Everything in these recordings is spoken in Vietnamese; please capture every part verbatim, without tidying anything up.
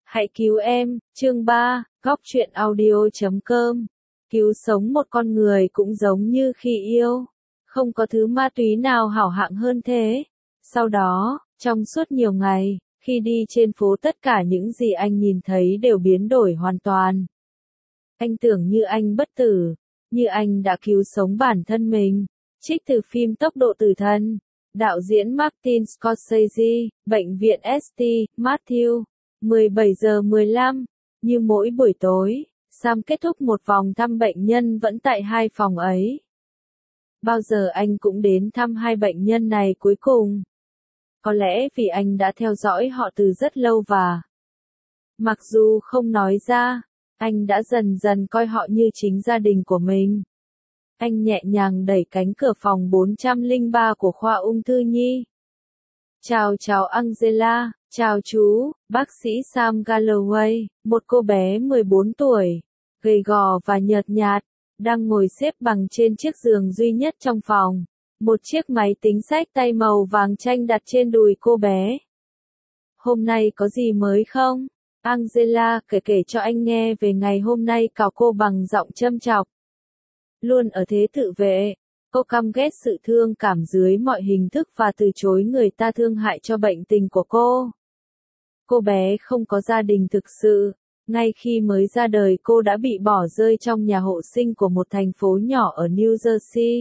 Hãy cứu em, chương ba, góc truyện audio chấm com. Cứu sống một con người cũng giống như khi yêu. Không có thứ ma túy nào hảo hạng hơn thế. Sau đó, trong suốt nhiều ngày, khi đi trên phố tất cả những gì anh nhìn thấy đều biến đổi hoàn toàn. Anh tưởng như anh bất tử, như anh đã cứu sống bản thân mình. Trích từ phim Tốc độ tử thần. Đạo diễn Martin Scorsese, Bệnh viện ét tê, Matthew. mười bảy giờ mười lăm, như mỗi buổi tối, Sam kết thúc một vòng thăm bệnh nhân vẫn tại hai phòng ấy. Bao giờ anh cũng đến thăm hai bệnh nhân này cuối cùng. Có lẽ vì anh đã theo dõi họ từ rất lâu và mặc dù không nói ra, anh đã dần dần coi họ như chính gia đình của mình. Anh nhẹ nhàng đẩy cánh cửa phòng bốn trăm lẻ ba của khoa ung thư nhi. Chào chào Angela, chào chú, bác sĩ Sam Galloway, một cô bé mười bốn tuổi, gầy gò và nhợt nhạt, đang ngồi xếp bằng trên chiếc giường duy nhất trong phòng. Một chiếc máy tính xách tay màu vàng chanh đặt trên đùi cô bé. Hôm nay có gì mới không? Angela kể kể cho anh nghe về ngày hôm nay, cào cô bằng giọng châm chọc. Luôn ở thế tự vệ, cô căm ghét sự thương cảm dưới mọi hình thức và từ chối người ta thương hại cho bệnh tình của cô. Cô bé không có gia đình thực sự, ngay khi mới ra đời cô đã bị bỏ rơi trong nhà hộ sinh của một thành phố nhỏ ở New Jersey.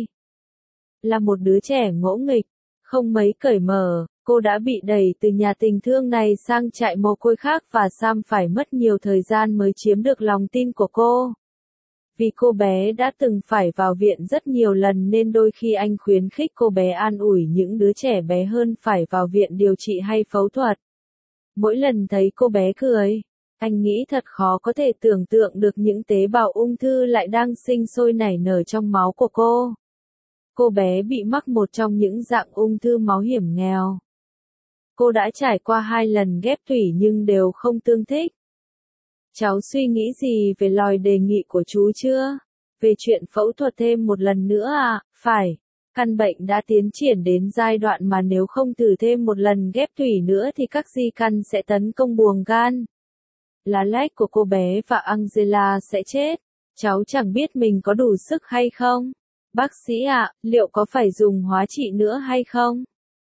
Là một đứa trẻ ngỗ nghịch, không mấy cởi mở, cô đã bị đẩy từ nhà tình thương này sang trại mồ côi khác và Sam phải mất nhiều thời gian mới chiếm được lòng tin của cô. Vì cô bé đã từng phải vào viện rất nhiều lần nên đôi khi anh khuyến khích cô bé an ủi những đứa trẻ bé hơn phải vào viện điều trị hay phẫu thuật. Mỗi lần thấy cô bé cười, anh nghĩ thật khó có thể tưởng tượng được những tế bào ung thư lại đang sinh sôi nảy nở trong máu của cô. Cô bé bị mắc một trong những dạng ung thư máu hiểm nghèo. Cô đã trải qua hai lần ghép tủy nhưng đều không tương thích. Cháu suy nghĩ gì về lời đề nghị của chú chưa? Về chuyện phẫu thuật thêm một lần nữa à? Phải. Căn bệnh đã tiến triển đến giai đoạn mà nếu không thử thêm một lần ghép tủy nữa thì các di căn sẽ tấn công buồng gan. Lá lách của cô bé và Angela sẽ chết. Cháu chẳng biết mình có đủ sức hay không? Bác sĩ ạ, liệu có phải dùng hóa trị nữa hay không?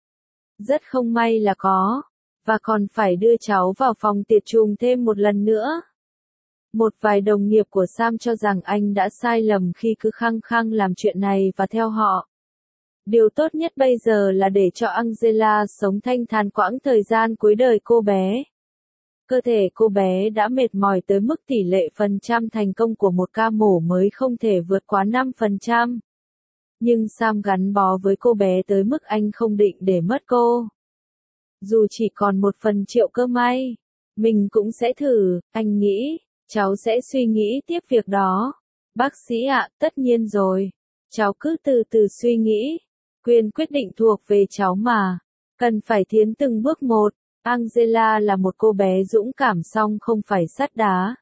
Rất không may là có. Và còn phải đưa cháu vào phòng tiệt trùng thêm một lần nữa. Một vài đồng nghiệp của Sam cho rằng anh đã sai lầm khi cứ khăng khăng làm chuyện này và theo họ. Điều tốt nhất bây giờ là để cho Angela sống thanh thản quãng thời gian cuối đời cô bé. Cơ thể cô bé đã mệt mỏi tới mức tỷ lệ phần trăm thành công của một ca mổ mới không thể vượt quá năm phần trăm. Nhưng Sam gắn bó với cô bé tới mức anh không định để mất cô. Dù chỉ còn một phần triệu cơ may, mình cũng sẽ thử, anh nghĩ. Cháu sẽ suy nghĩ tiếp việc đó. Bác sĩ ạ, tất nhiên rồi. Cháu cứ từ từ suy nghĩ. Quyền quyết định thuộc về cháu mà. Cần phải tiến từng bước một. Angela là một cô bé dũng cảm song không phải sắt đá.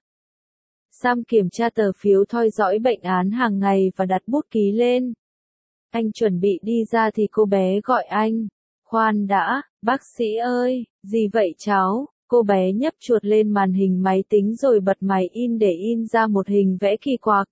Sam kiểm tra tờ phiếu theo dõi bệnh án hàng ngày và đặt bút ký lên. Anh chuẩn bị đi ra thì cô bé gọi anh. Khoan đã, bác sĩ ơi, gì vậy cháu? Cô bé nhấp chuột lên màn hình máy tính rồi bật máy in để in ra một hình vẽ kỳ quặc.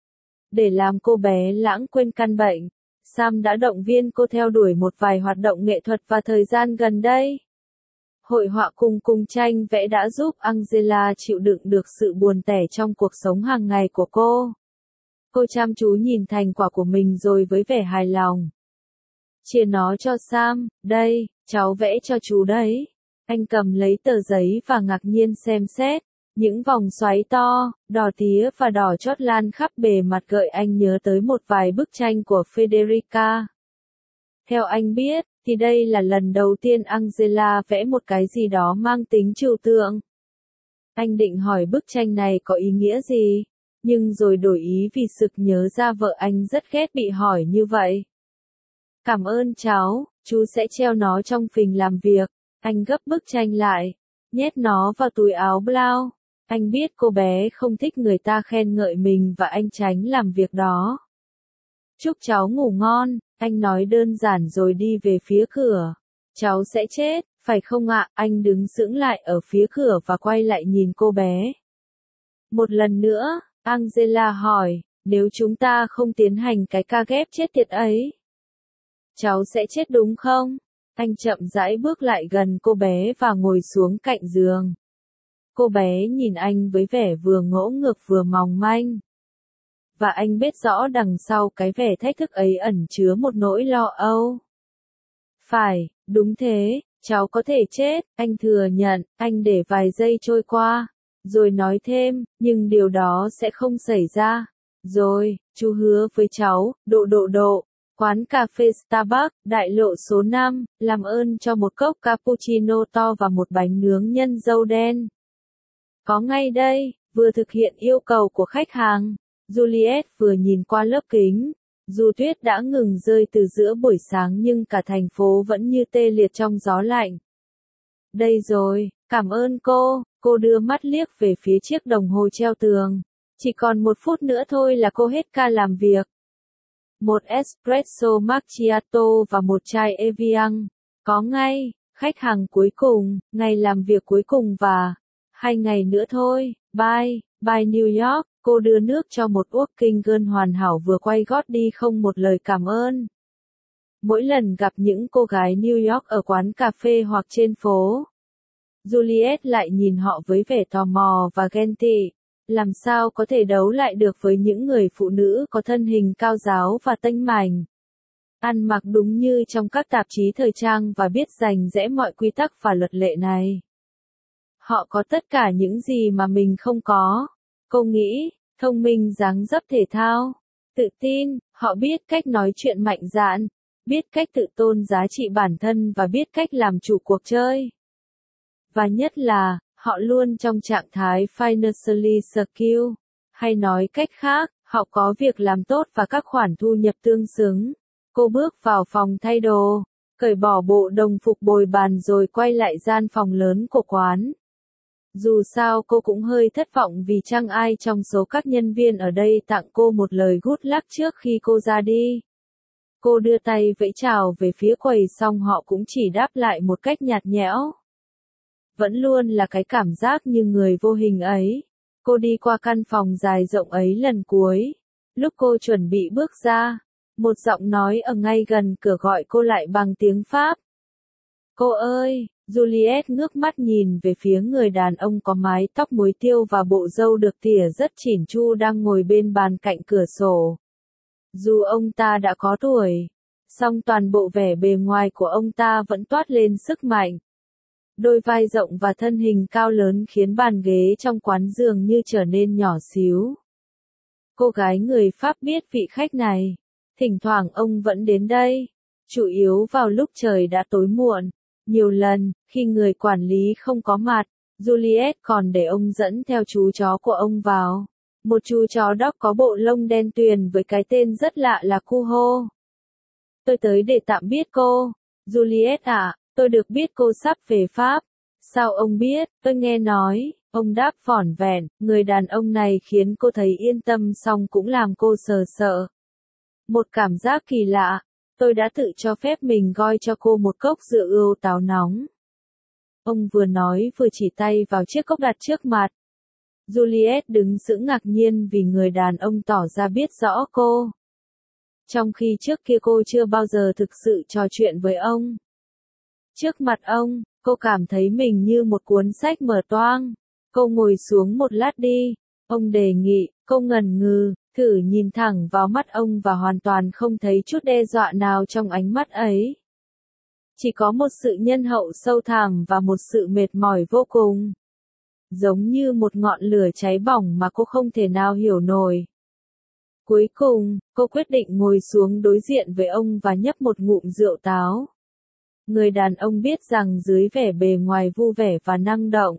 Để làm cô bé lãng quên căn bệnh, Sam đã động viên cô theo đuổi một vài hoạt động nghệ thuật vào thời gian gần đây. Hội họa cùng cùng tranh vẽ đã giúp Angela chịu đựng được sự buồn tẻ trong cuộc sống hàng ngày của cô. Cô chăm chú nhìn thành quả của mình rồi với vẻ hài lòng. Chia nó cho Sam, đây, cháu vẽ cho chú đấy. Anh cầm lấy tờ giấy và ngạc nhiên xem xét. Những vòng xoáy to, đỏ tía và đỏ chót lan khắp bề mặt gợi anh nhớ tới một vài bức tranh của Federica. Theo anh biết, thì đây là lần đầu tiên Angela vẽ một cái gì đó mang tính trừu tượng. Anh định hỏi bức tranh này có ý nghĩa gì, nhưng rồi đổi ý vì sực nhớ ra vợ anh rất ghét bị hỏi như vậy. Cảm ơn cháu, chú sẽ treo nó trong phình làm việc. Anh gấp bức tranh lại, nhét nó vào túi áo blau. Anh biết cô bé không thích người ta khen ngợi mình và anh tránh làm việc đó. Chúc cháu ngủ ngon, anh nói đơn giản rồi đi về phía cửa. Cháu sẽ chết, Phải không ạ? Anh đứng sững lại ở phía cửa và quay lại nhìn cô bé. Một lần nữa, Angela hỏi, nếu chúng ta không tiến hành cái ca ghép chết tiệt ấy, cháu sẽ chết đúng không? Anh chậm rãi bước lại gần cô bé và ngồi xuống cạnh giường. Cô bé nhìn anh với vẻ vừa ngỗ ngược vừa mong manh. Và anh biết rõ đằng sau cái vẻ thách thức ấy ẩn chứa một nỗi lo âu. Phải, đúng thế, cháu có thể chết, anh thừa nhận, anh để vài giây trôi qua, rồi nói thêm, nhưng điều đó sẽ không xảy ra. Rồi, chú hứa với cháu, độ độ độ, quán cà phê Starbucks, đại lộ số năm, làm ơn cho một cốc cappuccino to và một bánh nướng nhân dâu đen. Có ngay đây, vừa thực hiện yêu cầu của khách hàng. Juliet vừa nhìn qua lớp kính. Dù tuyết đã ngừng rơi từ giữa buổi sáng nhưng cả thành phố vẫn như tê liệt trong gió lạnh. Đây rồi, cảm ơn cô, cô đưa mắt liếc về phía chiếc đồng hồ treo tường. Chỉ còn một phút nữa thôi là cô hết ca làm việc. Một espresso macchiato và một chai Evian. Có ngay, khách hàng cuối cùng, ngày làm việc cuối cùng và hai ngày nữa thôi, bye, bye New York. Cô đưa nước cho một working girl hoàn hảo vừa quay gót đi không một lời cảm ơn. Mỗi lần gặp những cô gái New York ở quán cà phê hoặc trên phố, Juliet lại nhìn họ với vẻ tò mò và ghen tị. Làm sao có thể đấu lại được với những người phụ nữ có thân hình cao ráo và tênh mảnh, ăn mặc đúng như trong các tạp chí thời trang và biết rành rẽ mọi quy tắc và luật lệ này. Họ có tất cả những gì mà mình không có. Cô nghĩ, thông minh dáng dấp thể thao, tự tin, họ biết cách nói chuyện mạnh dạn, biết cách tự tôn giá trị bản thân và biết cách làm chủ cuộc chơi. Và nhất là, họ luôn trong trạng thái financially secure, hay nói cách khác, họ có việc làm tốt và các khoản thu nhập tương xứng. Cô bước vào phòng thay đồ, cởi bỏ bộ đồng phục bồi bàn rồi quay lại gian phòng lớn của quán. Dù sao cô cũng hơi thất vọng vì chẳng ai trong số các nhân viên ở đây tặng cô một lời good luck trước khi cô ra đi. Cô đưa tay vẫy chào về phía quầy xong họ cũng chỉ đáp lại một cách nhạt nhẽo. Vẫn luôn là cái cảm giác như người vô hình ấy. Cô đi qua căn phòng dài rộng ấy lần cuối. Lúc cô chuẩn bị bước ra, một giọng nói ở ngay gần cửa gọi cô lại bằng tiếng Pháp. Cô ơi! Juliet ngước mắt nhìn về phía người đàn ông có mái tóc muối tiêu và bộ râu được tỉa rất chỉn chu đang ngồi bên bàn cạnh cửa sổ. Dù ông ta đã có tuổi, song toàn bộ vẻ bề ngoài của ông ta vẫn toát lên sức mạnh. Đôi vai rộng và thân hình cao lớn khiến bàn ghế trong quán dường như trở nên nhỏ xíu. Cô gái người Pháp biết vị khách này. Thỉnh thoảng ông vẫn đến đây, chủ yếu vào lúc trời đã tối muộn. Nhiều lần, khi người quản lý không có mặt, Juliet còn để ông dẫn theo chú chó của ông vào. Một chú chó Dog có bộ lông đen tuyền với cái tên rất lạ là Kuho. Tôi tới để tạm biết cô. Juliet ạ, tôi được biết cô sắp về Pháp. Sao ông biết? Tôi nghe nói. Ông đáp vỏn vẹn, người đàn ông này khiến cô thấy yên tâm song cũng làm cô sờ sợ. Một cảm giác kỳ lạ. Tôi đã tự cho phép mình goi cho cô một cốc rượu ươu táo nóng. Ông vừa nói vừa chỉ tay vào chiếc cốc đặt trước mặt. Juliet đứng sững ngạc nhiên vì người đàn ông tỏ ra biết rõ cô. Trong khi trước kia cô chưa bao giờ thực sự trò chuyện với ông. Trước mặt ông, cô cảm thấy mình như một cuốn sách mở toang. Cô ngồi xuống một lát đi. Ông đề nghị, cô ngần ngừ. Thử nhìn thẳng vào mắt ông và hoàn toàn không thấy chút đe dọa nào trong ánh mắt ấy. Chỉ có một sự nhân hậu sâu thẳm và một sự mệt mỏi vô cùng. Giống như một ngọn lửa cháy bỏng mà cô không thể nào hiểu nổi. Cuối cùng, cô quyết định ngồi xuống đối diện với ông và nhấp một ngụm rượu táo. Người đàn ông biết rằng dưới vẻ bề ngoài vui vẻ và năng động,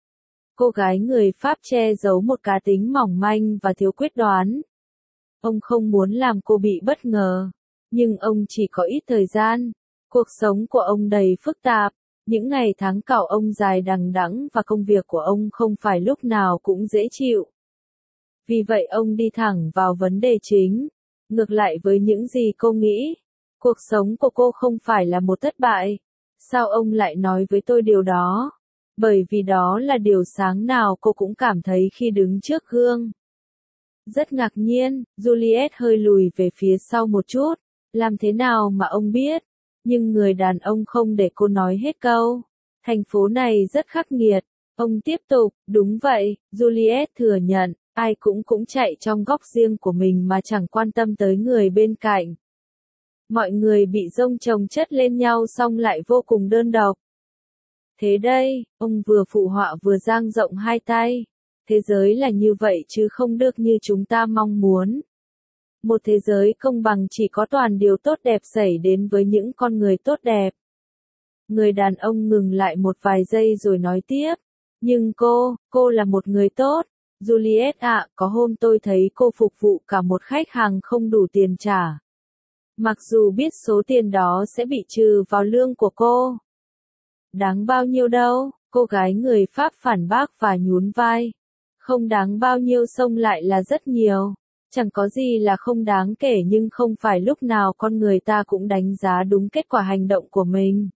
cô gái người Pháp che giấu một cá tính mỏng manh và thiếu quyết đoán. Ông không muốn làm cô bị bất ngờ, nhưng ông chỉ có ít thời gian. Cuộc sống của ông đầy phức tạp, những ngày tháng cạo ông dài đằng đẵng và công việc của ông không phải lúc nào cũng dễ chịu. Vì vậy ông đi thẳng vào vấn đề chính. Ngược lại với những gì cô nghĩ, cuộc sống của cô không phải là một thất bại. Sao ông lại nói với tôi điều đó? Bởi vì đó là điều sáng nào cô cũng cảm thấy khi đứng trước gương. Rất ngạc nhiên, Juliet hơi lùi về phía sau một chút. Làm thế nào mà ông biết? Nhưng người đàn ông không để cô nói hết câu. Thành phố này rất khắc nghiệt. Ông tiếp tục, đúng vậy, Juliet thừa nhận, ai cũng cũng chạy trong góc riêng của mình mà chẳng quan tâm tới người bên cạnh. Mọi người bị dông chồng chất lên nhau xong lại vô cùng đơn độc. Thế đây, ông vừa phụ họa vừa dang rộng hai tay. Thế giới là như vậy chứ không được như chúng ta mong muốn. Một thế giới công bằng chỉ có toàn điều tốt đẹp xảy đến với những con người tốt đẹp. Người đàn ông ngừng lại một vài giây rồi nói tiếp. Nhưng cô, cô là một người tốt. Juliet ạ, có hôm tôi thấy cô phục vụ cả một khách hàng không đủ tiền trả. Mặc dù biết số tiền đó sẽ bị trừ vào lương của cô. Đáng bao nhiêu đâu, cô gái người Pháp phản bác và nhún vai. Không đáng bao nhiêu xông lại là rất nhiều. Chẳng có gì là không đáng kể nhưng không phải lúc nào con người ta cũng đánh giá đúng kết quả hành động của mình.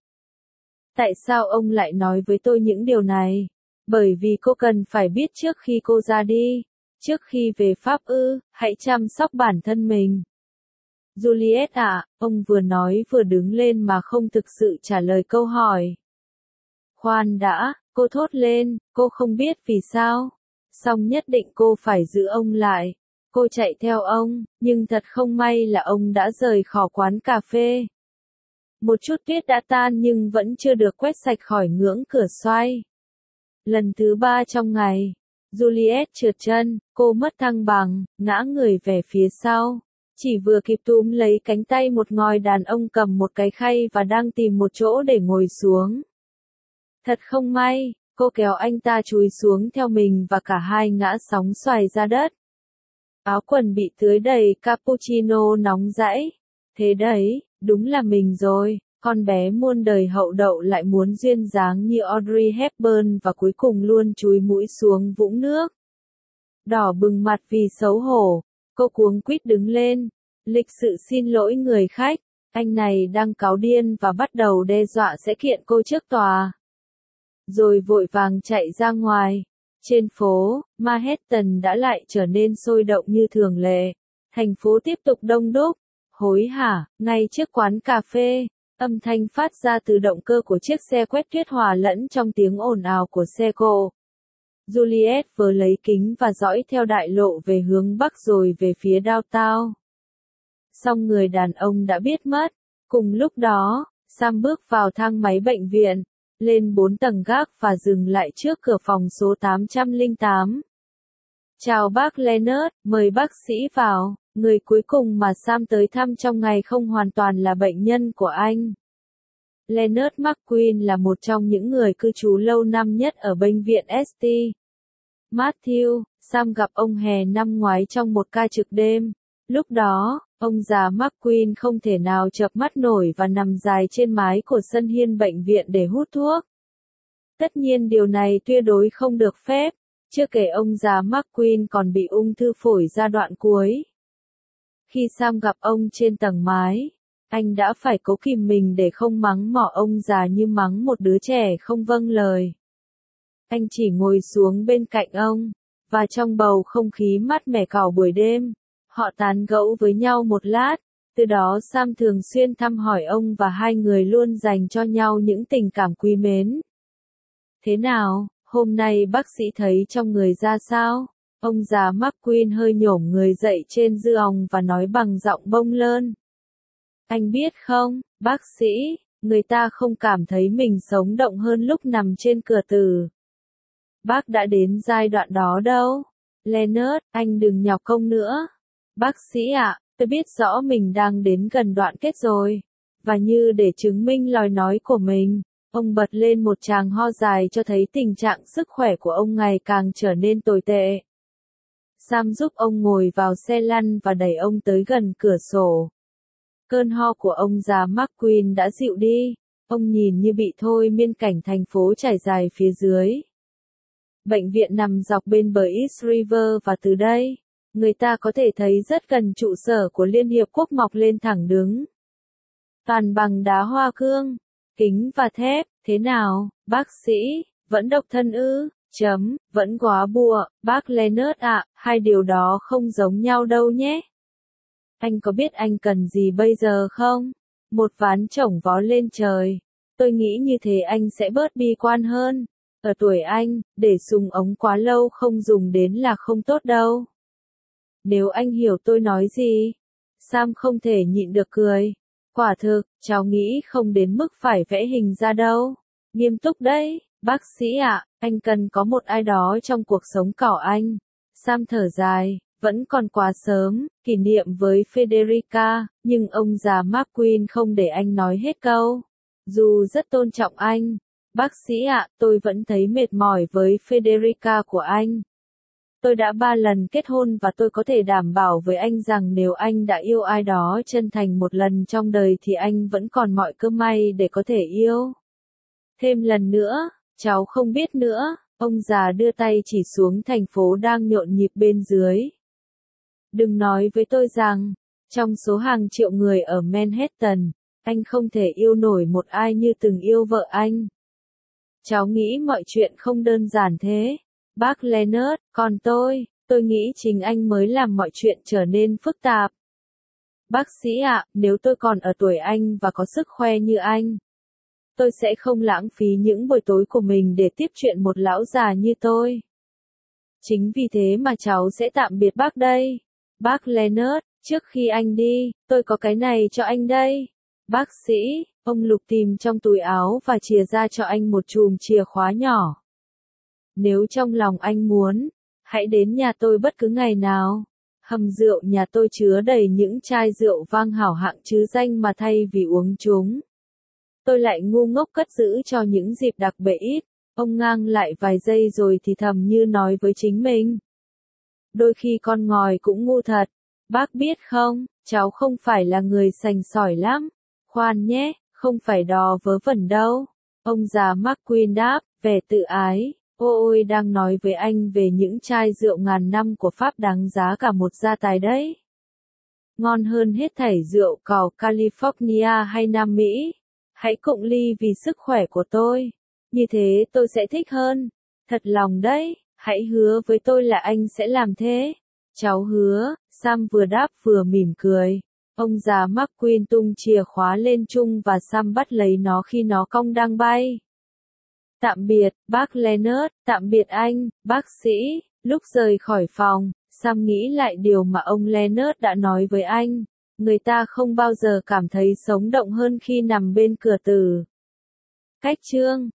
Tại sao ông lại nói với tôi những điều này? Bởi vì cô cần phải biết trước khi cô ra đi. Trước khi về Pháp ư, hãy chăm sóc bản thân mình. Juliet ạ, ông vừa nói vừa đứng lên mà không thực sự trả lời câu hỏi. Khoan đã, cô thốt lên, cô không biết vì sao. Song nhất định cô phải giữ ông lại. Cô chạy theo ông, nhưng thật không may là ông đã rời khỏi quán cà phê. Một chút tuyết đã tan nhưng vẫn chưa được quét sạch khỏi ngưỡng cửa xoay. Lần thứ ba trong ngày, Juliet trượt chân, cô mất thăng bằng, ngã người về phía sau. Chỉ vừa kịp túm lấy cánh tay một ngòi đàn ông cầm một cái khay và đang tìm một chỗ để ngồi xuống. Thật không may, cô kéo anh ta chúi xuống theo mình và cả hai ngã sóng xoài ra đất. Áo quần bị tưới đầy cappuccino nóng rãi. Thế đấy, đúng là mình rồi, con bé muôn đời hậu đậu lại muốn duyên dáng như Audrey Hepburn và cuối cùng luôn chúi mũi xuống vũng nước. Đỏ bừng mặt vì xấu hổ, cô cuống quýt đứng lên. Lịch sự xin lỗi người khách, anh này đang cáu điên và bắt đầu đe dọa sẽ kiện cô trước tòa. Rồi vội vàng chạy ra ngoài. Trên phố, Manhattan đã lại trở nên sôi động như thường lệ. Thành phố tiếp tục đông đúc, hối hả, ngay trước quán cà phê, âm thanh phát ra từ động cơ của chiếc xe quét tuyết hòa lẫn trong tiếng ồn ào của xe cộ. Juliet vừa lấy kính và dõi theo đại lộ về hướng bắc rồi về phía downtown. Song người đàn ông đã biết mất. Cùng lúc đó, Sam bước vào thang máy bệnh viện, lên bốn tầng gác và dừng lại trước cửa phòng số tám trăm lẻ tám. Chào bác Leonard, mời bác sĩ vào. Người cuối cùng mà Sam tới thăm trong ngày không hoàn toàn là bệnh nhân của anh. Leonard McQueen là một trong những người cư trú lâu năm nhất ở bệnh viện ét tê. Matthew, Sam gặp ông hè năm ngoái trong một ca trực đêm. Lúc đó, ông già McQueen không thể nào chợp mắt nổi và nằm dài trên mái của sân hiên bệnh viện để hút thuốc. Tất nhiên điều này tuyệt đối không được phép, chưa kể ông già McQueen còn bị ung thư phổi giai đoạn cuối. Khi Sam gặp ông trên tầng mái, anh đã phải cố kìm mình để không mắng mỏ ông già như mắng một đứa trẻ không vâng lời. Anh chỉ ngồi xuống bên cạnh ông, và trong bầu không khí mát mẻ cỏ buổi đêm, họ tán gẫu với nhau một lát. Từ đó Sam thường xuyên thăm hỏi ông và hai người luôn dành cho nhau những tình cảm quý mến. Thế nào, hôm nay bác sĩ thấy trong người ra sao? Ông già McQueen hơi nhổm người dậy trên dư òng và nói bằng giọng bông lơn. Anh biết không, bác sĩ, người ta không cảm thấy mình sống động hơn lúc nằm trên cửa tử. Bác đã đến giai đoạn đó đâu. Leonard, anh đừng nhọc công nữa. Bác sĩ ạ, tôi biết rõ mình đang đến gần đoạn kết rồi. Và như để chứng minh lời nói của mình, ông bật lên một tràng ho dài cho thấy tình trạng sức khỏe của ông ngày càng trở nên tồi tệ. Sam giúp ông ngồi vào xe lăn và đẩy ông tới gần cửa sổ. Cơn ho của ông già McQueen đã dịu đi, ông nhìn như bị thôi miên cảnh thành phố trải dài phía dưới. Bệnh viện nằm dọc bên bờ East River và từ đây, người ta có thể thấy rất gần trụ sở của Liên Hiệp Quốc mọc lên thẳng đứng. Toàn bằng đá hoa cương, Kính và thép, thế nào, bác sĩ, vẫn độc thân ư? Chấm, vẫn quá bùa, bác Leonard ạ, hai điều đó không giống nhau đâu nhé. Anh có biết anh cần gì bây giờ không? Một ván chổng vó lên trời. Tôi nghĩ như thế anh sẽ bớt bi quan hơn. Ở tuổi anh, để dùng ống quá lâu không dùng đến là không tốt đâu. Nếu anh hiểu tôi nói gì. Sam không thể nhịn được cười. Quả thực, cháu nghĩ không đến mức phải vẽ hình ra đâu. Nghiêm túc đấy, bác sĩ ạ, anh cần có một ai đó trong cuộc sống cỏ anh. Sam thở dài, vẫn còn quá sớm, kỷ niệm với Federica, nhưng ông già McQueen không để anh nói hết câu. Dù rất tôn trọng anh, bác sĩ ạ, tôi vẫn thấy mệt mỏi với Federica của anh. Tôi đã ba lần kết hôn và tôi có thể đảm bảo với anh rằng nếu anh đã yêu ai đó chân thành một lần trong đời thì anh vẫn còn mọi cơ may để có thể yêu. Thêm lần nữa, cháu không biết nữa, ông già đưa tay chỉ xuống thành phố đang nhộn nhịp bên dưới. Đừng nói với tôi rằng, trong số hàng triệu người ở Manhattan, anh không thể yêu nổi một ai như từng yêu vợ anh. Cháu nghĩ mọi chuyện không đơn giản thế. Bác Leonard, còn tôi, tôi nghĩ chính anh mới làm mọi chuyện trở nên phức tạp. Bác sĩ ạ, nếu tôi còn ở tuổi anh và có sức khoe như anh, tôi sẽ không lãng phí những buổi tối của mình để tiếp chuyện một lão già như tôi. Chính vì thế mà cháu sẽ tạm biệt bác đây. Bác Leonard, trước khi anh đi, tôi có cái này cho anh đây. Bác sĩ, ông lục tìm trong túi áo và chìa ra cho anh một chùm chìa khóa nhỏ. Nếu trong lòng anh muốn, hãy đến nhà tôi bất cứ ngày nào. Hầm rượu nhà tôi chứa đầy những chai rượu vang hảo hạng chứ danh mà thay vì uống chúng. Tôi lại ngu ngốc cất giữ cho những dịp đặc biệt ít. Ông ngang lại vài giây rồi thì thầm như nói với chính mình. Đôi khi con ngòi cũng ngu thật. Bác biết không, cháu không phải là người sành sỏi lắm. Khoan nhé, không phải đò vớ vẩn đâu. Ông già McQueen đáp, vẻ tự ái. Ôi đang nói với anh về những chai rượu ngàn năm của Pháp đáng giá cả một gia tài đấy. Ngon hơn hết thảy rượu cỏ California hay Nam Mỹ. Hãy cụng ly vì sức khỏe của tôi. Như thế tôi sẽ thích hơn. Thật lòng đấy, hãy hứa với tôi là anh sẽ làm thế. Cháu hứa, Sam vừa đáp vừa mỉm cười. Ông già McQueen tung chìa khóa lên chung và Sam bắt lấy nó khi nó cong đang bay. Tạm biệt, bác Leonard, tạm biệt anh, bác sĩ. Lúc rời khỏi phòng, Sam nghĩ lại điều mà ông Leonard đã nói với anh. Người ta không bao giờ cảm thấy sống động hơn khi nằm bên cửa tử. Cách chương